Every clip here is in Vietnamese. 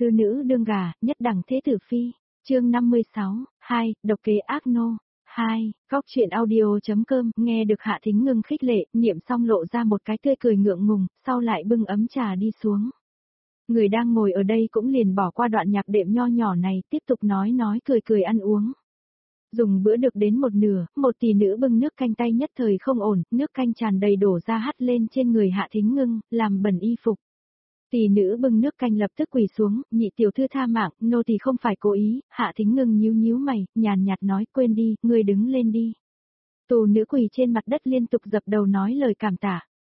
thư nữ đương gả, nhất đẳng thế tử phi. Chương 56, 2, độc kế ác nô. 2, góc truyện audio.com, nghe được Hạ Thính Ngưng khích lệ, niệm xong lộ ra một cái tươi cười ngượng ngùng, sau lại bưng ấm trà đi xuống. Người đang ngồi ở đây cũng liền bỏ qua đoạn nhạc đệm nho nhỏ này, tiếp tục nói cười cười ăn uống. Dùng bữa được đến một nửa, một tỷ nữ bưng nước canh tay nhất thời không ổn, nước canh tràn đầy đổ ra hắt lên trên người Hạ Thính Ngưng, làm bẩn y phục. Tỷ nữ bưng nước canh lập tức quỳ xuống, nhị tiểu thư tha mạng, nô tỳ không phải cố ý. Hạ Thính Ngưng nhíu mày, nhàn nhạt nói, quên đi, ngươi đứng lên đi. Tù nữ quỳ trên mặt đất liên tục dập đầu nói lời cảm tạ.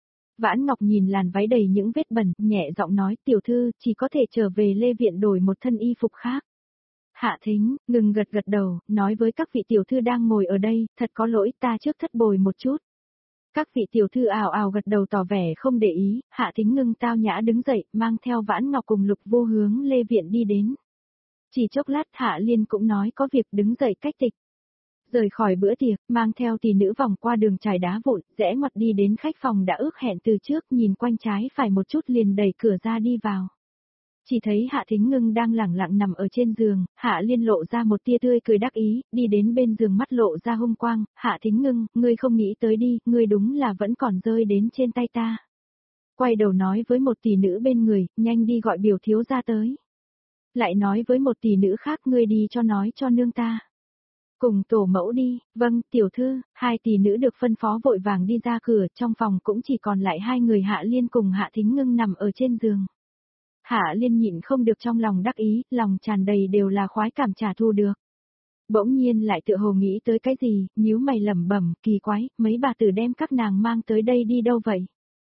Vãn Ngọc nhìn làn váy đầy những vết bẩn, nhẹ giọng nói, tiểu thư, chỉ có thể trở về Lê Viện đổi một thân y phục khác. Hạ Thính Ngưng gật đầu, nói với các vị tiểu thư đang ngồi ở đây, thật có lỗi ta trước thất bồi một chút. Các vị tiểu thư ào ào gật đầu tỏ vẻ không để ý, Hạ Thính Ngưng tao nhã đứng dậy, mang theo Vãn Ngọc cùng Lục Vô hướng Lê Viện đi đến. Chỉ chốc lát Hạ Liên cũng nói có việc đứng dậy cách tịch. Rời khỏi bữa tiệc, mang theo tỷ nữ vòng qua đường trải đá vụn, rẽ ngoặt đi đến khách phòng đã ước hẹn từ trước, nhìn quanh trái phải một chút liền đẩy cửa ra đi vào. Chỉ thấy Hạ Thính Ngưng đang lẳng lặng nằm ở trên giường, Hạ Liên lộ ra một tia tươi cười đắc ý, đi đến bên giường mắt lộ ra hung quang, Hạ Thính Ngưng, ngươi không nghĩ tới đi, ngươi đúng là vẫn còn rơi đến trên tay ta. Quay đầu nói với một tỷ nữ bên người, nhanh đi gọi biểu thiếu ra tới. Lại nói với một tỷ nữ khác, ngươi đi cho nói cho nương ta. Cùng tổ mẫu đi, vâng, tiểu thư, hai tỷ nữ được phân phó vội vàng đi ra cửa, trong phòng cũng chỉ còn lại hai người Hạ Liên cùng Hạ Thính Ngưng nằm ở trên giường. Hạ Liên nhịn không được trong lòng đắc ý, lòng tràn đầy đều là khoái cảm trả thù được. Bỗng nhiên lại tự hồ nghĩ tới cái gì, nhíu mày lẩm bẩm, kỳ quái, mấy bà tử đem các nàng mang tới đây đi đâu vậy?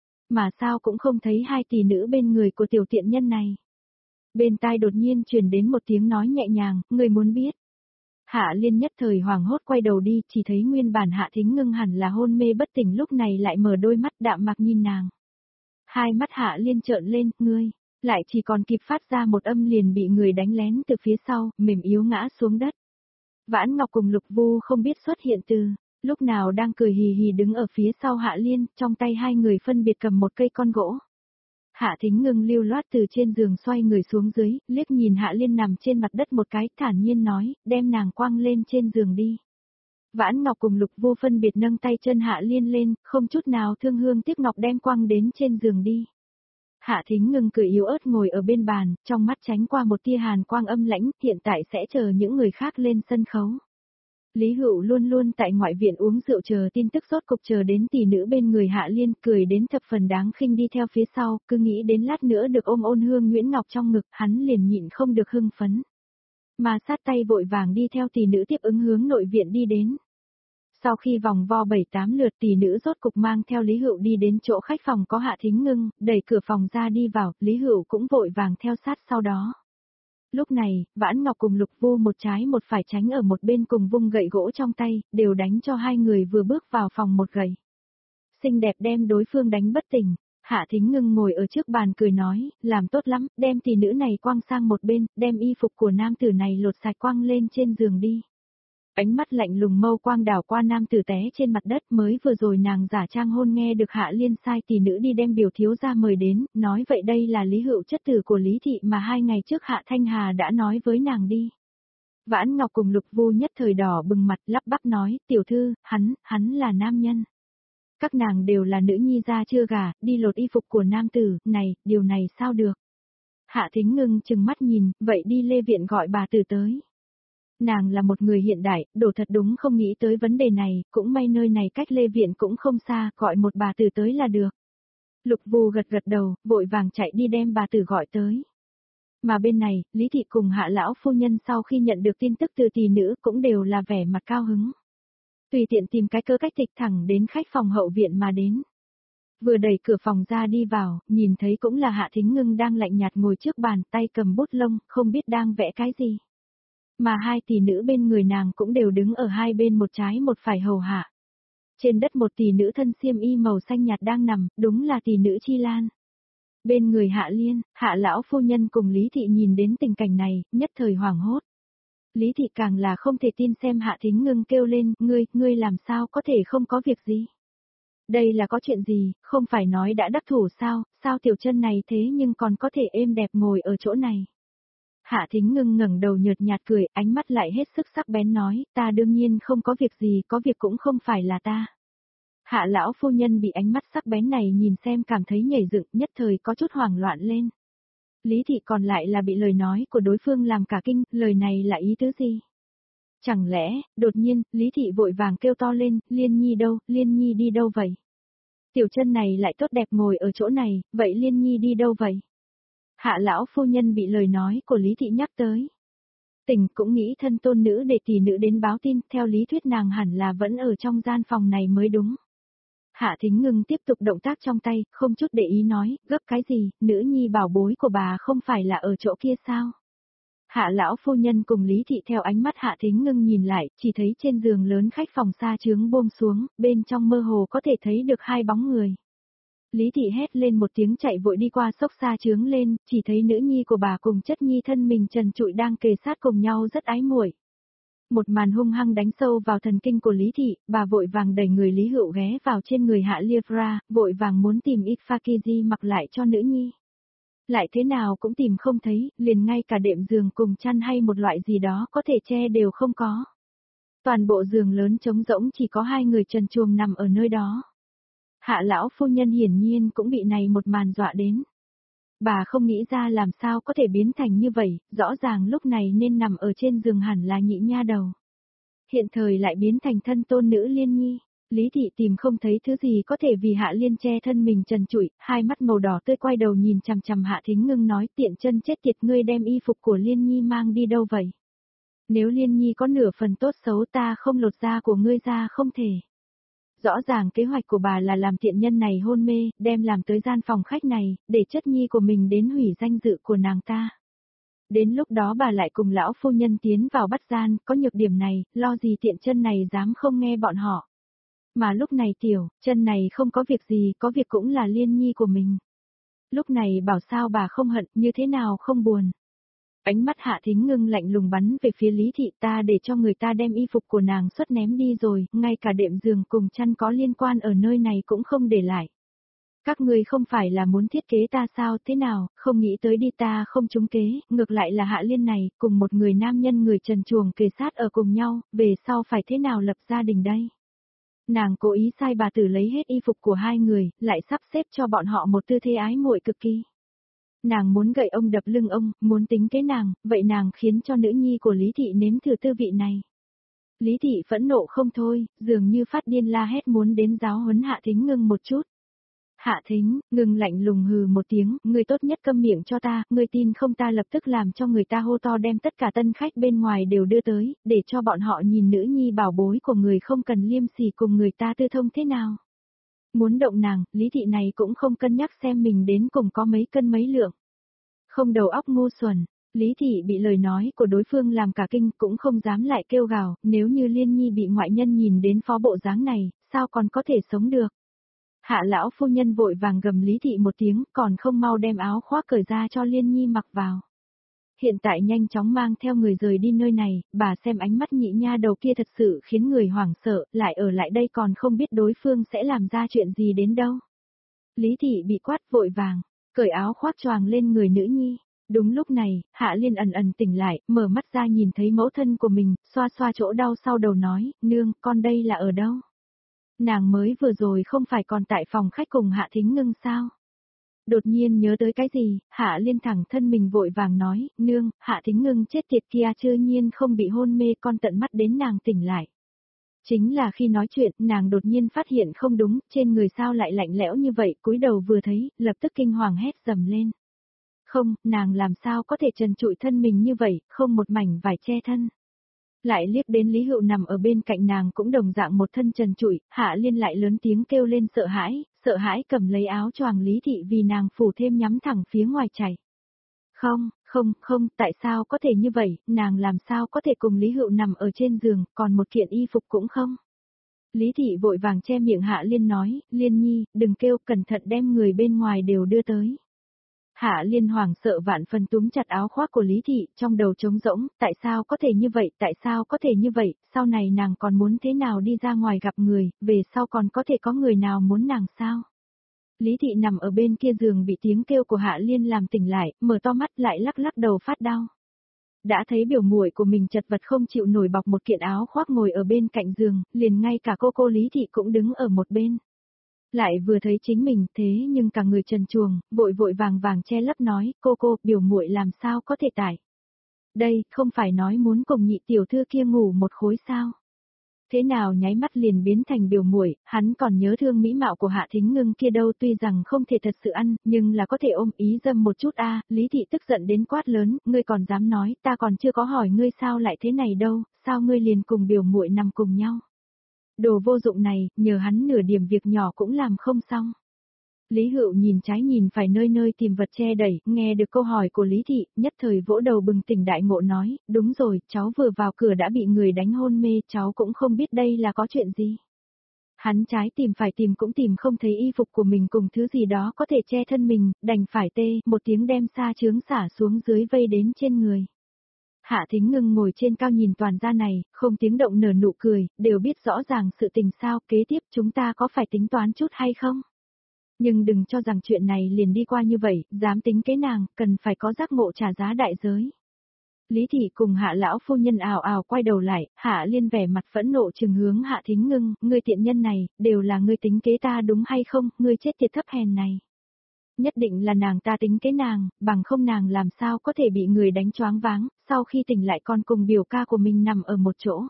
Mà sao cũng không thấy hai tỷ nữ bên người của tiểu tiện nhân này. Bên tai đột nhiên truyền đến một tiếng nói nhẹ nhàng, người muốn biết. Hạ Liên nhất thời hoảng hốt quay đầu đi, chỉ thấy nguyên bản Hạ Thính Ngưng hẳn là hôn mê bất tỉnh lúc này lại mở đôi mắt đạm mạc nhìn nàng. Hai mắt Hạ Liên trợn lên, ngươi. Lại chỉ còn kịp phát ra một âm liền bị người đánh lén từ phía sau, mềm yếu ngã xuống đất. Vãn Ngọc cùng Lục Vu không biết xuất hiện từ, lúc nào đang cười hì hì đứng ở phía sau Hạ Liên, trong tay hai người phân biệt cầm một cây con gỗ. Hạ Thính Ngưng lưu loát từ trên giường xoay người xuống dưới, liếc nhìn Hạ Liên nằm trên mặt đất một cái, thản nhiên nói, đem nàng quăng lên trên giường đi. Vãn Ngọc cùng Lục Vu phân biệt nâng tay chân Hạ Liên lên, không chút nào thương hương tiếc ngọc đem quăng đến trên giường đi. Hạ Thính Ngưng cười yếu ớt ngồi ở bên bàn, trong mắt tránh qua một tia hàn quang âm lãnh, hiện tại sẽ chờ những người khác lên sân khấu. Lý Hữu luôn luôn tại ngoại viện uống rượu chờ tin tức rốt cục chờ đến tỷ nữ bên người Hạ Liên, cười đến thập phần đáng khinh đi theo phía sau, cứ nghĩ đến lát nữa được ôm Ôn Hương Nguyễn Ngọc trong ngực, hắn liền nhịn không được hưng phấn. Mà sát tay vội vàng đi theo tỷ nữ tiếp ứng hướng nội viện đi đến. Sau khi vòng vo 7-8 lượt tỷ nữ rốt cục mang theo Lý Hữu đi đến chỗ khách phòng có Hạ Thính Ngưng, đẩy cửa phòng ra đi vào, Lý Hữu cũng vội vàng theo sát sau đó. Lúc này, Vãn Ngọc cùng Lục Vu một trái một phải tránh ở một bên cùng vung gậy gỗ trong tay, đều đánh cho hai người vừa bước vào phòng một gậy. Xinh đẹp đem đối phương đánh bất tỉnh, Hạ Thính Ngưng ngồi ở trước bàn cười nói, làm tốt lắm, đem tỷ nữ này quăng sang một bên, đem y phục của nam tử này lột sạch quăng lên trên giường đi. Ánh mắt lạnh lùng mâu quang đảo qua nam tử té trên mặt đất, mới vừa rồi nàng giả trang hôn nghe được Hạ Liên sai tỷ nữ đi đem biểu thiếu gia mời đến, nói vậy đây là Lý Hữu chất tử của Lý Thị mà 2 ngày trước Hạ Thanh Hà đã nói với nàng đi. Vãn Ngọc cùng Lục Vu nhất thời đỏ bừng mặt lắp bắp nói, tiểu thư, hắn là nam nhân. Các nàng đều là nữ nhi gia chưa gả, đi lột y phục của nam tử, này, điều này sao được. Hạ Thính Ngưng chừng mắt nhìn, vậy đi Lê Viện gọi bà tử tới. Nàng là một người hiện đại, đổ thật đúng không nghĩ tới vấn đề này, cũng may nơi này cách Lê Viện cũng không xa, gọi một bà tử tới là được. Lục Vu gật đầu, vội vàng chạy đi đem bà tử gọi tới. Mà bên này, Lý Thị cùng Hạ lão phu nhân sau khi nhận được tin tức từ tỷ nữ cũng đều là vẻ mặt cao hứng. Tùy tiện tìm cái cơ cách tịch thẳng đến khách phòng hậu viện mà đến. Vừa đẩy cửa phòng ra đi vào, nhìn thấy cũng là Hạ Thính Ngưng đang lạnh nhạt ngồi trước bàn, tay cầm bút lông, không biết đang vẽ cái gì. Mà hai tỷ nữ bên người nàng cũng đều đứng ở hai bên một trái một phải hầu hạ. Trên đất một tỷ nữ thân xiêm y màu xanh nhạt đang nằm, đúng là tỷ nữ Chi Lan. Bên người Hạ Liên, Hạ lão phu nhân cùng Lý Thị nhìn đến tình cảnh này, nhất thời hoảng hốt. Lý Thị càng là không thể tin xem Hạ Thính Ngưng kêu lên, ngươi làm sao có thể không có việc gì. Đây là có chuyện gì, không phải nói đã đắc thủ sao tiểu chân này thế nhưng còn có thể êm đẹp ngồi ở chỗ này. Hạ Thính Ngưng ngẩng đầu nhợt nhạt cười, ánh mắt lại hết sức sắc bén nói, ta đương nhiên không có việc gì, có việc cũng không phải là ta. Hạ lão phu nhân bị ánh mắt sắc bén này nhìn xem cảm thấy nhảy dựng, nhất thời có chút hoảng loạn lên. Lý thị còn lại là bị lời nói của đối phương làm cả kinh, lời này là ý tứ gì? Chẳng lẽ, đột nhiên, Lý thị vội vàng kêu to lên, Liên Nhi đâu, Liên Nhi đi đâu vậy? Tiểu chân này lại tốt đẹp ngồi ở chỗ này, vậy Liên Nhi đi đâu vậy? Hạ lão phu nhân bị lời nói của Lý thị nhắc tới. Tỉnh cũng nghĩ thân tôn nữ để tỷ nữ đến báo tin, theo lý thuyết nàng hẳn là vẫn ở trong gian phòng này mới đúng. Hạ Thính Ngưng tiếp tục động tác trong tay, không chút để ý nói, gấp cái gì, nữ nhi bảo bối của bà không phải là ở chỗ kia sao? Hạ lão phu nhân cùng Lý thị theo ánh mắt Hạ Thính Ngưng nhìn lại, chỉ thấy trên giường lớn khách phòng xa chướng buông xuống, bên trong mơ hồ có thể thấy được hai bóng người. Lý thị hét lên một tiếng chạy vội đi qua xốc xa chướng lên, chỉ thấy nữ nhi của bà cùng chất nhi thân mình trần trụi đang kề sát cùng nhau rất ái muội. Một màn hung hăng đánh sâu vào thần kinh của Lý thị, bà vội vàng đẩy người Lý Hữu ghé vào trên người Hạ Lievra, vội vàng muốn tìm ít Fakiji mặc lại cho nữ nhi. Lại thế nào cũng tìm không thấy, liền ngay cả đệm giường cùng chăn hay một loại gì đó có thể che đều không có. Toàn bộ giường lớn trống rỗng chỉ có hai người trần truồng nằm ở nơi đó. Hạ lão phu nhân hiển nhiên cũng bị này một màn dọa đến. Bà không nghĩ ra làm sao có thể biến thành như vậy, rõ ràng lúc này nên nằm ở trên giường hẳn là nhị nha đầu. Hiện thời lại biến thành thân tôn nữ Liên Nhi. Lý thị tìm không thấy thứ gì có thể vì Hạ Liên che thân mình trần trụi, hai mắt màu đỏ tươi quay đầu nhìn chằm chằm Hạ Thính Ngưng nói tiện chân chết tiệt ngươi đem y phục của Liên Nhi mang đi đâu vậy? Nếu Liên Nhi có nửa phần tốt xấu ta không lột da của ngươi ra không thể. Rõ ràng kế hoạch của bà là làm tiện nhân này hôn mê, đem làm tới gian phòng khách này, để chất nhi của mình đến hủy danh dự của nàng ta. Đến lúc đó bà lại cùng lão phu nhân tiến vào bắt gian, có nhược điểm này, lo gì tiện chân này dám không nghe bọn họ. Mà lúc này tiểu, chân này không có việc gì, có việc cũng là Liên Nhi của mình. Lúc này bảo sao bà không hận, như thế nào không buồn. Ánh mắt Hạ Thính Ngưng lạnh lùng bắn về phía Lý thị, ta để cho người ta đem y phục của nàng xuất ném đi rồi, ngay cả đệm giường cùng chăn có liên quan ở nơi này cũng không để lại. Các ngươi không phải là muốn thiết kế ta sao, thế nào, không nghĩ tới đi ta không trúng kế, ngược lại là Hạ Liên này, cùng một người nam nhân người trần truồng kề sát ở cùng nhau, về sau phải thế nào lập gia đình đây? Nàng cố ý sai bà tử lấy hết y phục của hai người, lại sắp xếp cho bọn họ một tư thế ái muội cực kỳ. Nàng muốn gậy ông đập lưng ông, muốn tính kế nàng, vậy nàng khiến cho nữ nhi của Lý thị nếm thử tư vị này. Lý thị phẫn nộ không thôi, dường như phát điên la hét muốn đến giáo huấn Hạ Thính Ngưng một chút. Hạ Thính, Ngưng lạnh lùng hừ một tiếng, ngươi tốt nhất câm miệng cho ta, ngươi tin không ta lập tức làm cho người ta hô to đem tất cả tân khách bên ngoài đều đưa tới, để cho bọn họ nhìn nữ nhi bảo bối của người không cần liêm sỉ cùng người ta tư thông thế nào. Muốn động nàng, Lý thị này cũng không cân nhắc xem mình đến cùng có mấy cân mấy lượng. Không đầu óc ngu xuẩn, Lý thị bị lời nói của đối phương làm cả kinh cũng không dám lại kêu gào, nếu như Liên Nhi bị ngoại nhân nhìn đến phó bộ dáng này, sao còn có thể sống được. Hạ lão phu nhân vội vàng gầm Lý thị một tiếng, còn không mau đem áo khoác cởi ra cho Liên Nhi mặc vào. Hiện tại nhanh chóng mang theo người rời đi nơi này, bà xem ánh mắt nhị nha đầu kia thật sự khiến người hoảng sợ, lại ở lại đây còn không biết đối phương sẽ làm ra chuyện gì đến đâu. Lý thị bị quát vội vàng, cởi áo khoác choàng lên người nữ nhi. Đúng lúc này, Hạ Liên ẩn ẩn tỉnh lại, mở mắt ra nhìn thấy mẫu thân của mình, xoa xoa chỗ đau sau đầu nói, nương, con đây là ở đâu? Nàng mới vừa rồi không phải còn tại phòng khách cùng Hạ Thính Ngưng sao? Đột nhiên nhớ tới cái gì, Hạ Liên thẳng thân mình vội vàng nói, nương, Hạ Thính Ngưng chết tiệt kia chưa nhiên không bị hôn mê con tận mắt đến nàng tỉnh lại. Chính là khi nói chuyện, nàng đột nhiên phát hiện không đúng, trên người sao lại lạnh lẽo như vậy, cúi đầu vừa thấy, lập tức kinh hoàng hét dầm lên. Không, nàng làm sao có thể trần trụi thân mình như vậy, không một mảnh vải che thân. Lại liếc đến Lý Hữu nằm ở bên cạnh nàng cũng đồng dạng một thân trần trụi, Hạ Liên lại lớn tiếng kêu lên sợ hãi cầm lấy áo choàng Lý thị vì nàng phủ thêm nhắm thẳng phía ngoài chảy. Không, tại sao có thể như vậy, nàng làm sao có thể cùng Lý Hữu nằm ở trên giường, còn một kiện y phục cũng không. Lý thị vội vàng che miệng Hạ Liên nói, Liên Nhi, đừng kêu, cẩn thận đem người bên ngoài đều đưa tới. Hạ Liên hoảng sợ vạn phần túm chặt áo khoác của Lý thị, trong đầu trống rỗng, tại sao có thể như vậy, tại sao có thể như vậy, sau này nàng còn muốn thế nào đi ra ngoài gặp người, về sau còn có thể có người nào muốn nàng sao? Lý thị nằm ở bên kia giường bị tiếng kêu của Hạ Liên làm tỉnh lại, mở to mắt lại lắc lắc đầu phát đau. đã thấy biểu muội của mình chật vật không chịu nổi bọc một kiện áo khoác ngồi ở bên cạnh giường, liền ngay cả cô Lý Thị cũng đứng ở một bên. Lại vừa thấy chính mình thế nhưng cả người trần truồng, vội vội vàng vàng che lấp nói, cô, biểu muội làm sao có thể tải. Đây, không phải nói muốn cùng nhị tiểu thư kia ngủ một khối sao. Thế nào nháy mắt liền biến thành biểu muội, hắn còn nhớ thương mỹ mạo của Hạ Thính Ngưng kia đâu, tuy rằng không thể thật sự ăn, nhưng là có thể ôm ý dâm một chút a. Lý Thị tức giận đến quát lớn, ngươi còn dám nói, ta còn chưa có hỏi ngươi sao lại thế này đâu, sao ngươi liền cùng biểu muội nằm cùng nhau. Đồ vô dụng này, nhờ hắn nửa điểm việc nhỏ cũng làm không xong. Lý Hựu nhìn trái nhìn phải nơi nơi tìm vật che đẩy, nghe được câu hỏi của Lý Thị, nhất thời vỗ đầu bừng tỉnh đại ngộ nói, đúng rồi, cháu vừa vào cửa đã bị người đánh hôn mê, cháu cũng không biết đây là có chuyện gì. Hắn trái tìm phải tìm cũng tìm không thấy y phục của mình cùng thứ gì đó có thể che thân mình, đành phải tê, một tiếng đem sa chướng xả xuống dưới vây đến trên người. Hạ Thính Ngưng ngồi trên cao nhìn toàn gia này, không tiếng động nở nụ cười, đều biết rõ ràng sự tình sao, kế tiếp chúng ta có phải tính toán chút hay không? Nhưng đừng cho rằng chuyện này liền đi qua như vậy, dám tính kế nàng, cần phải có giác ngộ trả giá đại giới. Lý Thị cùng Hạ lão phu nhân ào ào quay đầu lại, Hạ Liên vẻ mặt phẫn nộ trừng hướng Hạ Thính Ngưng, ngươi tiện nhân này, đều là ngươi tính kế ta đúng hay không, ngươi chết tiệt thấp hèn này. Nhất định là nàng ta tính kế nàng, bằng không nàng làm sao có thể bị người đánh choáng váng, sau khi tỉnh lại còn cùng biểu ca của mình nằm ở một chỗ.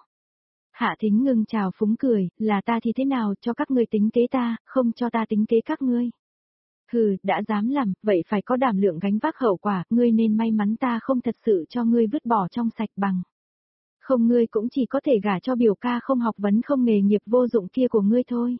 Hạ Thính Ngưng chào phúng cười, là ta thì thế nào cho các ngươi tính kế ta, không cho ta tính kế các ngươi. Hừ, đã dám làm, vậy phải có đảm lượng gánh vác hậu quả, ngươi nên may mắn ta không thật sự cho ngươi vứt bỏ trong sạch bằng. Không ngươi cũng chỉ có thể gả cho biểu ca không học vấn không nghề nghiệp vô dụng kia của ngươi thôi.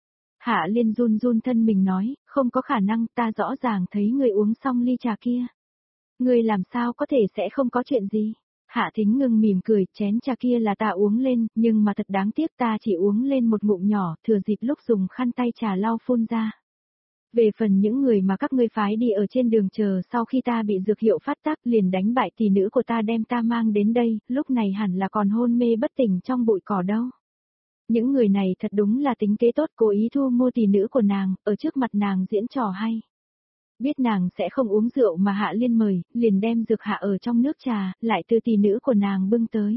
Hạ Liên run run thân mình nói, không có khả năng, ta rõ ràng thấy ngươi uống xong ly trà kia. Ngươi làm sao có thể sẽ không có chuyện gì. Hạ Thính Ngưng mỉm cười, chén trà kia là ta uống lên, nhưng mà thật đáng tiếc ta chỉ uống lên một ngụm nhỏ, thừa dịp lúc dùng khăn tay trà lau phun ra. Về phần những người mà các ngươi phái đi ở trên đường chờ sau khi ta bị dược hiệu phát tác liền đánh bại tỷ nữ của ta đem ta mang đến đây, lúc này hẳn là còn hôn mê bất tỉnh trong bụi cỏ đâu. Những người này thật đúng là tính kế tốt, cố ý thu mua tỷ nữ của nàng, ở trước mặt nàng diễn trò hay. Biết nàng sẽ không uống rượu mà Hạ Liên mời, liền đem dược hạ ở trong nước trà, lại từ tỷ nữ của nàng bưng tới.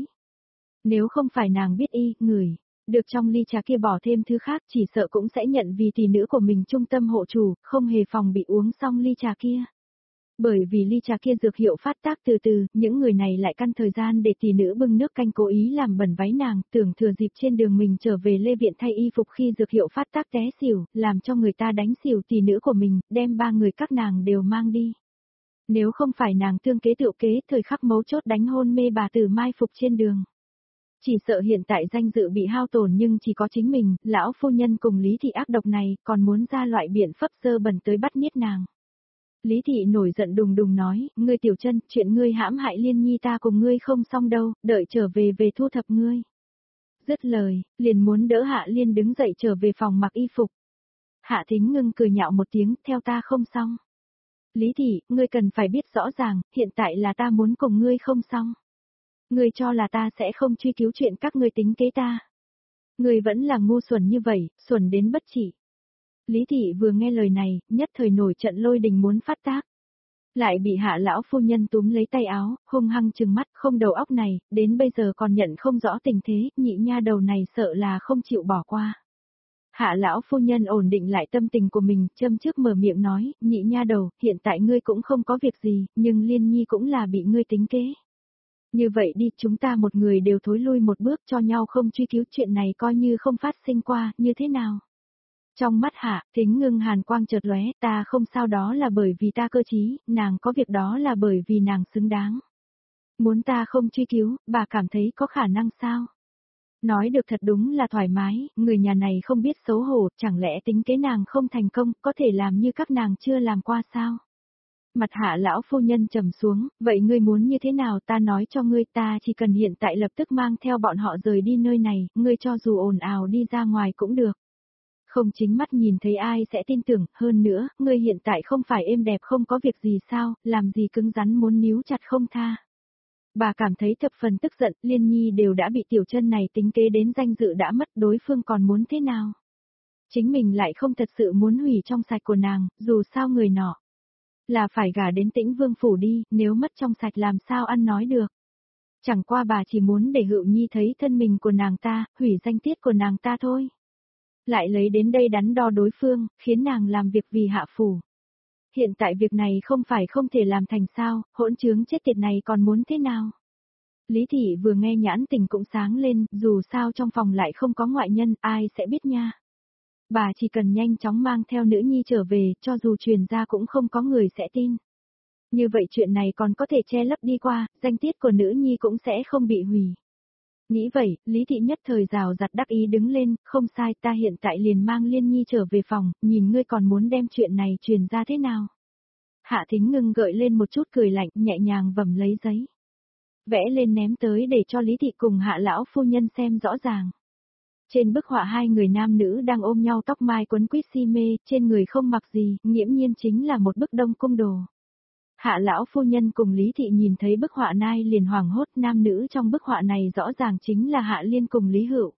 Nếu không phải nàng biết ngửi, được trong ly trà kia bỏ thêm thứ khác chỉ sợ cũng sẽ nhận vì tỷ nữ của mình trung tâm hộ chủ, không hề phòng bị uống xong ly trà kia. Bởi vì ly trà kia dược hiệu phát tác từ từ, những người này lại căn thời gian để tỷ nữ bưng nước canh cố ý làm bẩn váy nàng, tưởng thừa dịp trên đường mình trở về Lê Viện thay y phục khi dược hiệu phát tác té xỉu, làm cho người ta đánh xỉu tỷ nữ của mình, đem ba người các nàng đều mang đi. Nếu không phải nàng tương kế tựu kế, thời khắc mấu chốt đánh hôn mê bà tử mai phục trên đường. Chỉ sợ hiện tại danh dự bị hao tổn nhưng chỉ có chính mình, lão phu nhân cùng Lý Thị ác độc này, còn muốn ra loại biện pháp dơ bẩn tới bắt niết nàng. Lý Thị nổi giận đùng đùng nói, ngươi Tiểu Chân, chuyện ngươi hãm hại Liên Nhi ta cùng ngươi không xong đâu, đợi trở về thu thập ngươi. Dứt lời, liền muốn đỡ Hạ Liên đứng dậy trở về phòng mặc y phục. Hạ Thính Ngưng cười nhạo một tiếng, theo ta không xong. Lý Thị, ngươi cần phải biết rõ ràng, hiện tại là ta muốn cùng ngươi không xong. Ngươi cho là ta sẽ không truy cứu chuyện các ngươi tính kế ta. Ngươi vẫn là ngu xuẩn như vậy, xuẩn đến bất trị. Lý Thị vừa nghe lời này, nhất thời nổi trận lôi đình muốn phát tác. Lại bị Hạ lão phu nhân túm lấy tay áo, hung hăng trừng mắt, không đầu óc này, đến bây giờ còn nhận không rõ tình thế, nhị nha đầu này sợ là không chịu bỏ qua. Hạ lão phu nhân ổn định lại tâm tình của mình, châm trước mở miệng nói, nhị nha đầu, hiện tại ngươi cũng không có việc gì, nhưng Liên Nhi cũng là bị ngươi tính kế. Như vậy đi, chúng ta một người đều thối lui một bước cho nhau không truy cứu chuyện này coi như không phát sinh qua, như thế nào? Trong mắt Hạ Thính Ngưng hàn quang chợt lóe, ta không sao đó là bởi vì ta cơ trí, nàng có việc đó là bởi vì nàng xứng đáng. Muốn ta không truy cứu, bà cảm thấy có khả năng sao? Nói được thật đúng là thoải mái, người nhà này không biết xấu hổ, chẳng lẽ tính kế nàng không thành công, có thể làm như các nàng chưa làm qua sao? Mặt Hạ lão phu nhân trầm xuống, vậy ngươi muốn như thế nào ta nói cho ngươi, ta chỉ cần hiện tại lập tức mang theo bọn họ rời đi nơi này, ngươi cho dù ồn ào đi ra ngoài cũng được. Không chính mắt nhìn thấy ai sẽ tin tưởng, hơn nữa, ngươi hiện tại không phải êm đẹp không có việc gì sao, làm gì cứng rắn muốn níu chặt không tha. Bà cảm thấy thập phần tức giận, Liên Nhi đều đã bị Tiểu Chân này tính kế đến danh dự đã mất, đối phương còn muốn thế nào? Chính mình lại không thật sự muốn hủy trong sạch của nàng, dù sao người nọ là phải gả đến Tĩnh Vương phủ đi, nếu mất trong sạch làm sao ăn nói được. Chẳng qua bà chỉ muốn để Hựu Nhi thấy thân mình của nàng ta, hủy danh tiết của nàng ta thôi. Lại lấy đến đây đắn đo đối phương, khiến nàng làm việc vì hạ phủ. Hiện tại việc này không phải không thể làm thành sao, hỗn trướng chết tiệt này còn muốn thế nào? Lý Thị vừa nghe nhãn tình cũng sáng lên, dù sao trong phòng lại không có ngoại nhân, ai sẽ biết nha. Bà chỉ cần nhanh chóng mang theo nữ nhi trở về, cho dù truyền ra cũng không có người sẽ tin. Như vậy chuyện này còn có thể che lấp đi qua, danh tiết của nữ nhi cũng sẽ không bị hủy. Nghĩ vậy, Lý Thị nhất thời rào rặt đắc ý đứng lên, không sai, ta hiện tại liền mang Liên Nhi trở về phòng, nhìn ngươi còn muốn đem chuyện này truyền ra thế nào. Hạ Thính Ngưng gợi lên một chút cười lạnh, nhẹ nhàng vẩm lấy giấy. Vẽ lên ném tới để cho Lý Thị cùng Hạ lão phu nhân xem rõ ràng. Trên bức họa hai người nam nữ đang ôm nhau tóc mai quấn quýt si mê, trên người không mặc gì, nghiễm nhiên chính là một bức Đông Cung đồ. Hạ lão phu nhân cùng Lý Thị nhìn thấy bức họa nai liền hoảng hốt, nam nữ trong bức họa này rõ ràng chính là Hạ Liên cùng Lý Hữu.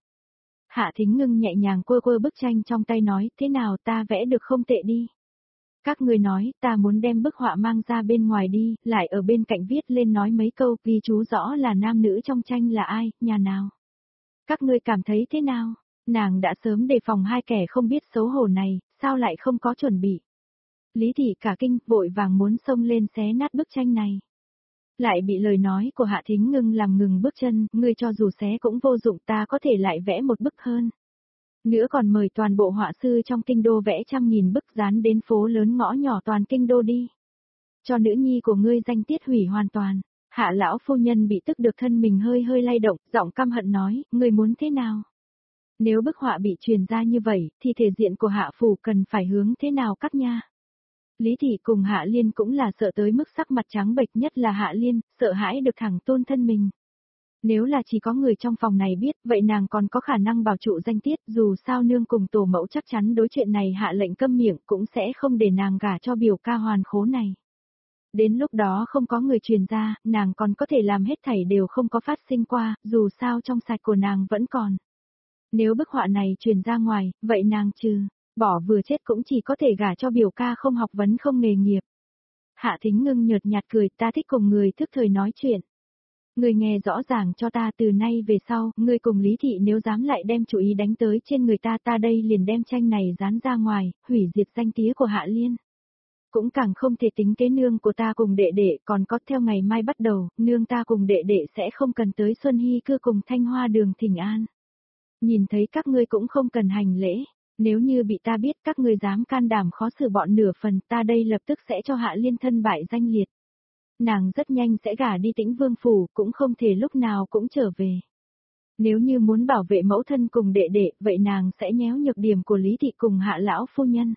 Hạ Thính Ngưng nhẹ nhàng quơ quơ bức tranh trong tay nói, thế nào ta vẽ được không tệ đi. Các người nói, ta muốn đem bức họa mang ra bên ngoài đi, lại ở bên cạnh viết lên nói mấy câu, ghi chú rõ là nam nữ trong tranh là ai, nhà nào. Các ngươi cảm thấy thế nào? Nàng đã sớm đề phòng hai kẻ không biết xấu hổ này, sao lại không có chuẩn bị. Lý Thị cả kinh, vội vàng muốn xông lên xé nát bức tranh này. Lại bị lời nói của Hạ Thính Ngưng làm ngừng bước chân, ngươi cho dù xé cũng vô dụng, ta có thể lại vẽ một bức hơn. Nữa còn mời toàn bộ họa sư trong kinh đô vẽ trăm nghìn bức dán đến phố lớn ngõ nhỏ toàn kinh đô đi. Cho nữ nhi của ngươi danh tiết hủy hoàn toàn. Hạ lão phu nhân bị tức được thân mình hơi hơi lay động, giọng căm hận nói, ngươi muốn thế nào? Nếu bức họa bị truyền ra như vậy, thì thể diện của Hạ phủ cần phải hướng thế nào cắt nha? Lý Thị cùng Hạ Liên cũng là sợ tới mức sắc mặt trắng bệch, nhất là Hạ Liên, sợ hãi được thẳng tôn thân mình. Nếu là chỉ có người trong phòng này biết, vậy nàng còn có khả năng bảo trụ danh tiết, dù sao nương cùng tổ mẫu chắc chắn đối chuyện này hạ lệnh câm miệng cũng sẽ không để nàng gả cho biểu ca hoàn khố này. Đến lúc đó không có người truyền ra, nàng còn có thể làm hết thảy đều không có phát sinh qua, dù sao trong sạch của nàng vẫn còn. Nếu bức họa này truyền ra ngoài, vậy nàng bỏ vừa chết cũng chỉ có thể gả cho biểu ca không học vấn không nghề nghiệp. Hạ Thính Ngưng nhợt nhạt cười, ta thích cùng người thức thời nói chuyện. Ngươi nghe rõ ràng cho ta, từ nay về sau, ngươi cùng Lý Thị nếu dám lại đem chủ ý đánh tới trên người ta, ta đây liền đem tranh này dán ra ngoài, hủy diệt danh tía của Hạ Liên. Cũng càng không thể tính kế nương của ta cùng đệ đệ, còn có theo ngày mai bắt đầu, nương ta cùng đệ đệ sẽ không cần tới Xuân Hy cư cùng Thanh Hoa đường thỉnh an. Nhìn thấy các ngươi cũng không cần hành lễ, nếu như bị ta biết các ngươi dám can đảm khó xử bọn nửa phần, ta đây lập tức sẽ cho Hạ Liên thân bại danh liệt. Nàng rất nhanh sẽ gả đi Tĩnh Vương phủ, cũng không thể lúc nào cũng trở về. Nếu như muốn bảo vệ mẫu thân cùng đệ đệ, vậy nàng sẽ nhéo nhược điểm của Lý Thị cùng Hạ lão phu nhân.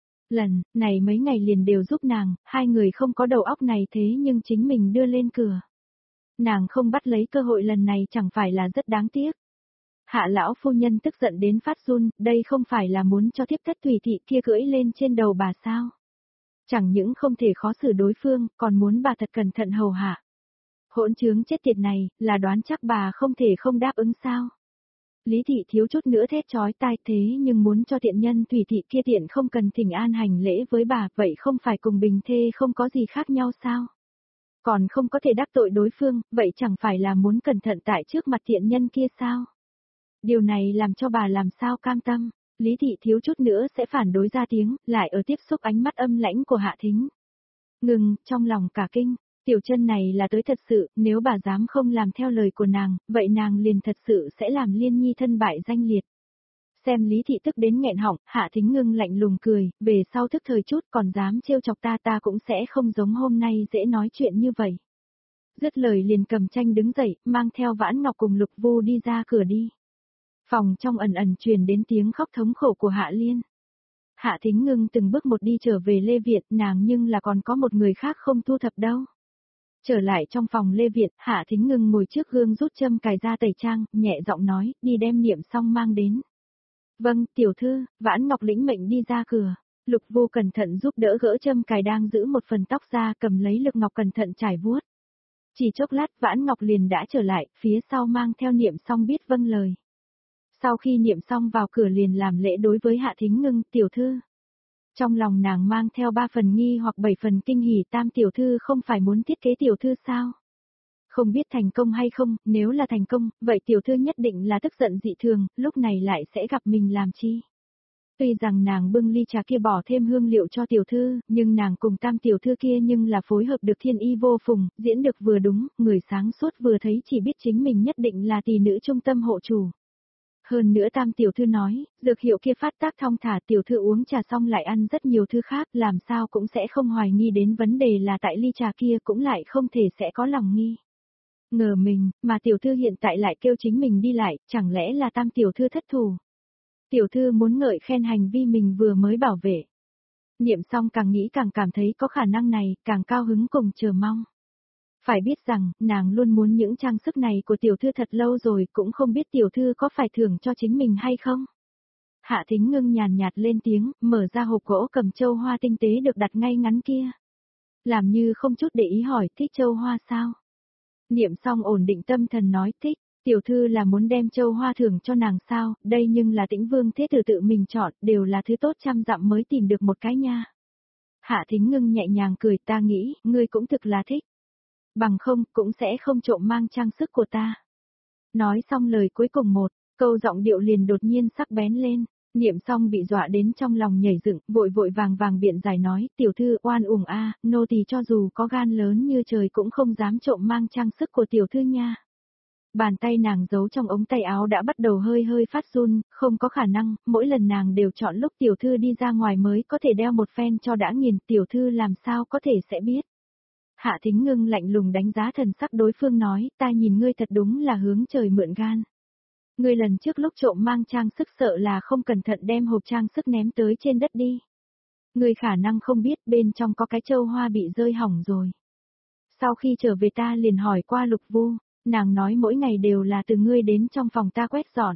Lần này mấy ngày liền đều giúp nàng, hai người không có đầu óc này thế nhưng chính mình đưa lên cửa. Nàng không bắt lấy cơ hội lần này chẳng phải là rất đáng tiếc. Hạ lão phu nhân tức giận đến phát run, đây không phải là muốn cho thiếp thất Tùy Thị kia cưỡi lên trên đầu bà sao? Chẳng những không thể khó xử đối phương, còn muốn bà thật cẩn thận hầu hạ. Hỗn trướng chết tiệt này, là đoán chắc bà không thể không đáp ứng sao? Lý Thị thiếu chút nữa thét chói tai, thế nhưng muốn cho tiện nhân Tùy Thị kia tiện không cần thỉnh an hành lễ với bà, vậy không phải cùng bình thê không có gì khác nhau sao? Còn không có thể đắc tội đối phương, vậy chẳng phải là muốn cẩn thận tại trước mặt tiện nhân kia sao? Điều này làm cho bà làm sao cam tâm? Lý Thị thiếu chút nữa sẽ phản đối ra tiếng, lại ở tiếp xúc ánh mắt âm lãnh của Hạ Thính. Ngừng, trong lòng cả kinh, tiểu chân này là tới thật sự, nếu bà dám không làm theo lời của nàng, vậy nàng liền thật sự sẽ làm Liên Nhi thân bại danh liệt. Xem Lý Thị tức đến nghẹn họng, Hạ Thính Ngưng lạnh lùng cười, về sau thức thời chút còn dám trêu chọc ta cũng sẽ không giống hôm nay dễ nói chuyện như vậy. Dứt lời liền cầm tranh đứng dậy, mang theo Vãn Ngọc cùng Lục Vu đi ra cửa đi. Phòng trong ẩn ẩn truyền đến tiếng khóc thống khổ của Hạ Liên. Hạ Thính Ngưng từng bước một đi trở về Lê Việt, nàng nhưng là còn có một người khác không thu thập đâu. Trở lại trong phòng Lê Việt, Hạ Thính Ngưng ngồi trước gương rút châm cài ra tẩy trang, nhẹ giọng nói, đi đem niệm xong mang đến. Vâng, tiểu thư, Vãn Ngọc lĩnh mệnh đi ra cửa. Lục Vu cẩn thận giúp đỡ gỡ châm cài đang giữ một phần tóc ra, cầm lấy lực ngọc cẩn thận trải vuốt. Chỉ chốc lát Vãn Ngọc liền đã trở lại, phía sau mang theo niệm xong biết vâng lời. Sau khi niệm xong vào cửa liền làm lễ đối với Hạ Thính Ngưng, tiểu thư. Trong lòng nàng mang theo 3 phần nghi hoặc 7 phần kinh hỉ, Tam tiểu thư không phải muốn thiết kế tiểu thư sao? Không biết thành công hay không, nếu là thành công, vậy tiểu thư nhất định là tức giận dị thường, lúc này lại sẽ gặp mình làm chi? Tuy rằng nàng bưng ly trà kia bỏ thêm hương liệu cho tiểu thư, nhưng nàng cùng tam tiểu thư kia nhưng là phối hợp được thiên y vô phùng, diễn được vừa đúng, người sáng suốt vừa thấy chỉ biết chính mình nhất định là tỷ nữ trung tâm hộ chủ. Hơn nữa tam tiểu thư nói, dược hiệu kia phát tác thong thả tiểu thư uống trà xong lại ăn rất nhiều thứ khác, làm sao cũng sẽ không hoài nghi đến vấn đề là tại ly trà kia cũng lại không thể sẽ có lòng nghi. Ngờ mình, mà tiểu thư hiện tại lại kêu chính mình đi lại, chẳng lẽ là tam tiểu thư thất thù. Tiểu thư muốn ngợi khen hành vi mình vừa mới bảo vệ. Niệm xong càng nghĩ càng cảm thấy có khả năng này, càng cao hứng cùng chờ mong. Phải biết rằng, nàng luôn muốn những trang sức này của tiểu thư thật lâu rồi, cũng không biết tiểu thư có phải thưởng cho chính mình hay không. Hạ Thính Ngưng nhàn nhạt lên tiếng, mở ra hộp gỗ cầm châu hoa tinh tế được đặt ngay ngắn kia. Làm như không chút để ý hỏi, thích châu hoa sao? Niệm xong ổn định tâm thần nói thích. Tiểu thư là muốn đem châu hoa thưởng cho nàng sao, đây nhưng là Tĩnh Vương thế tử tự mình chọn, đều là thứ tốt trăm dặm mới tìm được một cái nha. Hạ Thính Ngưng nhẹ nhàng cười, ta nghĩ, ngươi cũng thực là thích. Bằng không, cũng sẽ không trộm mang trang sức của ta. Nói xong lời cuối cùng một, câu giọng điệu liền đột nhiên sắc bén lên. Niệm xong bị dọa đến trong lòng nhảy dựng, vội vội vàng vàng biện giải nói, tiểu thư oan uổng a, nô tỳ cho dù có gan lớn như trời cũng không dám trộm mang trang sức của tiểu thư nha. Bàn tay nàng giấu trong ống tay áo đã bắt đầu hơi hơi phát run, không có khả năng, mỗi lần nàng đều chọn lúc tiểu thư đi ra ngoài mới có thể đeo một phen cho đã nghiền, tiểu thư làm sao có thể sẽ biết. Hạ Thính Ngưng lạnh lùng đánh giá thần sắc đối phương nói, ta nhìn ngươi thật đúng là hướng trời mượn gan. Ngươi lần trước lúc trộm mang trang sức sợ là không cẩn thận đem hộp trang sức ném tới trên đất đi. Ngươi khả năng không biết bên trong có cái châu hoa bị rơi hỏng rồi. Sau khi trở về ta liền hỏi qua Lục Vu, nàng nói mỗi ngày đều là từ ngươi đến trong phòng ta quét dọn.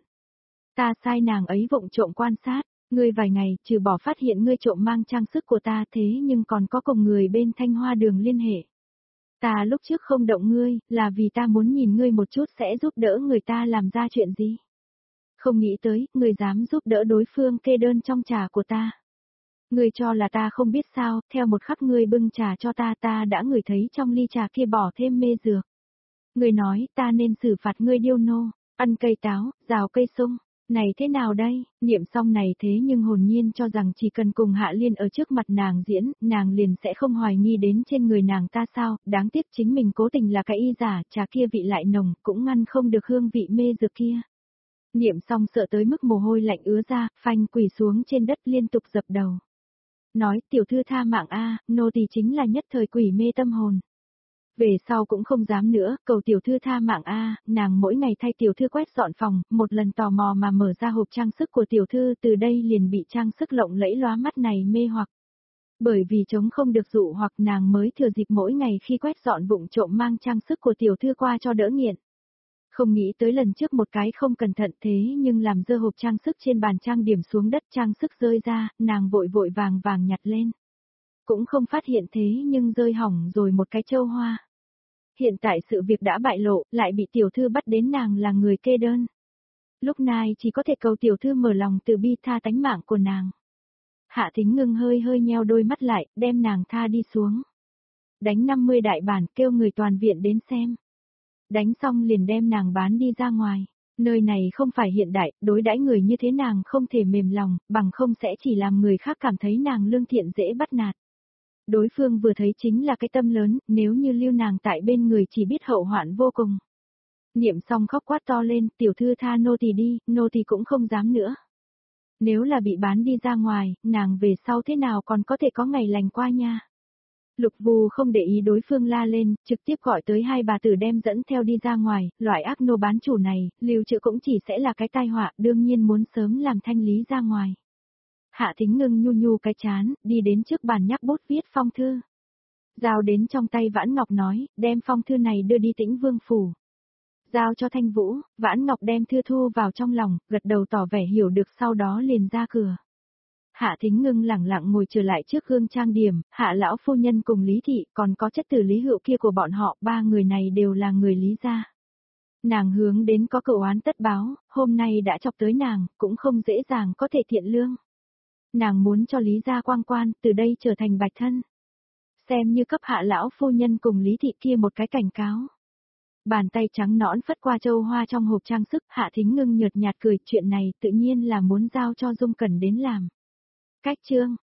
Ta sai nàng ấy vụng trộm quan sát, ngươi vài ngày trừ bỏ phát hiện ngươi trộm mang trang sức của ta thế nhưng còn có cùng người bên Thanh Hoa Đường liên hệ. Ta lúc trước không động ngươi, là vì ta muốn nhìn ngươi một chút sẽ giúp đỡ người ta làm ra chuyện gì. Không nghĩ tới, ngươi dám giúp đỡ đối phương kê đơn trong trà của ta. Ngươi cho là ta không biết sao, theo một khắc ngươi bưng trà cho ta đã ngửi thấy trong ly trà kia bỏ thêm mê dược. Ngươi nói, ta nên xử phạt ngươi điêu nô, ăn cây táo, rào cây sung. Này thế nào đây, niệm xong này thế nhưng hồn nhiên cho rằng chỉ cần cùng Hạ Liên ở trước mặt nàng diễn, nàng liền sẽ không hoài nghi đến trên người nàng ta sao, đáng tiếc chính mình cố tình là cái y giả, trà kia vị lại nồng, cũng ngăn không được hương vị mê dược kia. Niệm xong sợ tới mức mồ hôi lạnh ứa ra, phanh quỳ xuống trên đất liên tục dập đầu. Nói tiểu thư tha mạng a, nô tỳ chính là nhất thời quỷ mê tâm hồn. Về sau cũng không dám nữa, cầu tiểu thư tha mạng a, nàng mỗi ngày thay tiểu thư quét dọn phòng, một lần tò mò mà mở ra hộp trang sức của tiểu thư từ đây liền bị trang sức lộng lẫy lóa mắt này mê hoặc. Bởi vì chống không được dụ hoặc nàng mới thừa dịp mỗi ngày khi quét dọn vụng trộm mang trang sức của tiểu thư qua cho đỡ nghiện. Không nghĩ tới lần trước một cái không cẩn thận thế nhưng làm dơ hộp trang sức trên bàn trang điểm xuống đất trang sức rơi ra, nàng vội vội vàng vàng nhặt lên. Cũng không phát hiện thế nhưng rơi hỏng rồi một cái châu hoa. Hiện tại sự việc đã bại lộ, lại bị tiểu thư bắt đến nàng là người kê đơn. Lúc này chỉ có thể cầu tiểu thư mở lòng từ bi tha tánh mạng của nàng. Hạ Thính Ngưng hơi hơi nheo đôi mắt lại, đem nàng tha đi xuống. Đánh 50 đại bản kêu người toàn viện đến xem. Đánh xong liền đem nàng bán đi ra ngoài. Nơi này không phải hiện đại, đối đãi người như thế nàng không thể mềm lòng, bằng không sẽ chỉ làm người khác cảm thấy nàng lương thiện dễ bắt nạt. Đối phương vừa thấy chính là cái tâm lớn, nếu như lưu nàng tại bên người chỉ biết hậu hoạn vô cùng. Niệm xong khóc quát to lên, tiểu thư tha nô tỳ đi, nô tỳ cũng không dám nữa. Nếu là bị bán đi ra ngoài, nàng về sau thế nào còn có thể có ngày lành qua nha. Lục Vù không để ý đối phương la lên, trực tiếp gọi tới hai bà tử đem dẫn theo đi ra ngoài, loại ác nô bán chủ này, lưu trữ cũng chỉ sẽ là cái tai họa, đương nhiên muốn sớm làm thanh lý ra ngoài. Hạ Thính Ngưng nhu nhu cái chán, đi đến trước bàn nhắc bút viết phong thư. Giao đến trong tay Vãn Ngọc nói, đem phong thư này đưa đi Tĩnh Vương phủ. Giao cho Thanh Vũ, Vãn Ngọc đem thư thu vào trong lòng, gật đầu tỏ vẻ hiểu được sau đó liền ra cửa. Hạ Thính Ngưng lẳng lặng ngồi trở lại trước gương trang điểm, Hạ lão phu nhân cùng Lý Thị, còn có chất tử Lý Hữu kia của bọn họ, ba người này đều là người Lý gia. Nàng hướng đến có cựu oán tất báo, hôm nay đã chọc tới nàng, cũng không dễ dàng có thể thiện lương. Nàng muốn cho Lý gia quang quan, từ đây trở thành bạch thân. Xem như cấp Hạ lão phu nhân cùng Lý Thị kia một cái cảnh cáo. Bàn tay trắng nõn phất qua châu hoa trong hộp trang sức, Hạ Thính Ngưng nhợt nhạt cười, chuyện này tự nhiên là muốn giao cho Dung Cẩn đến làm. Cách chương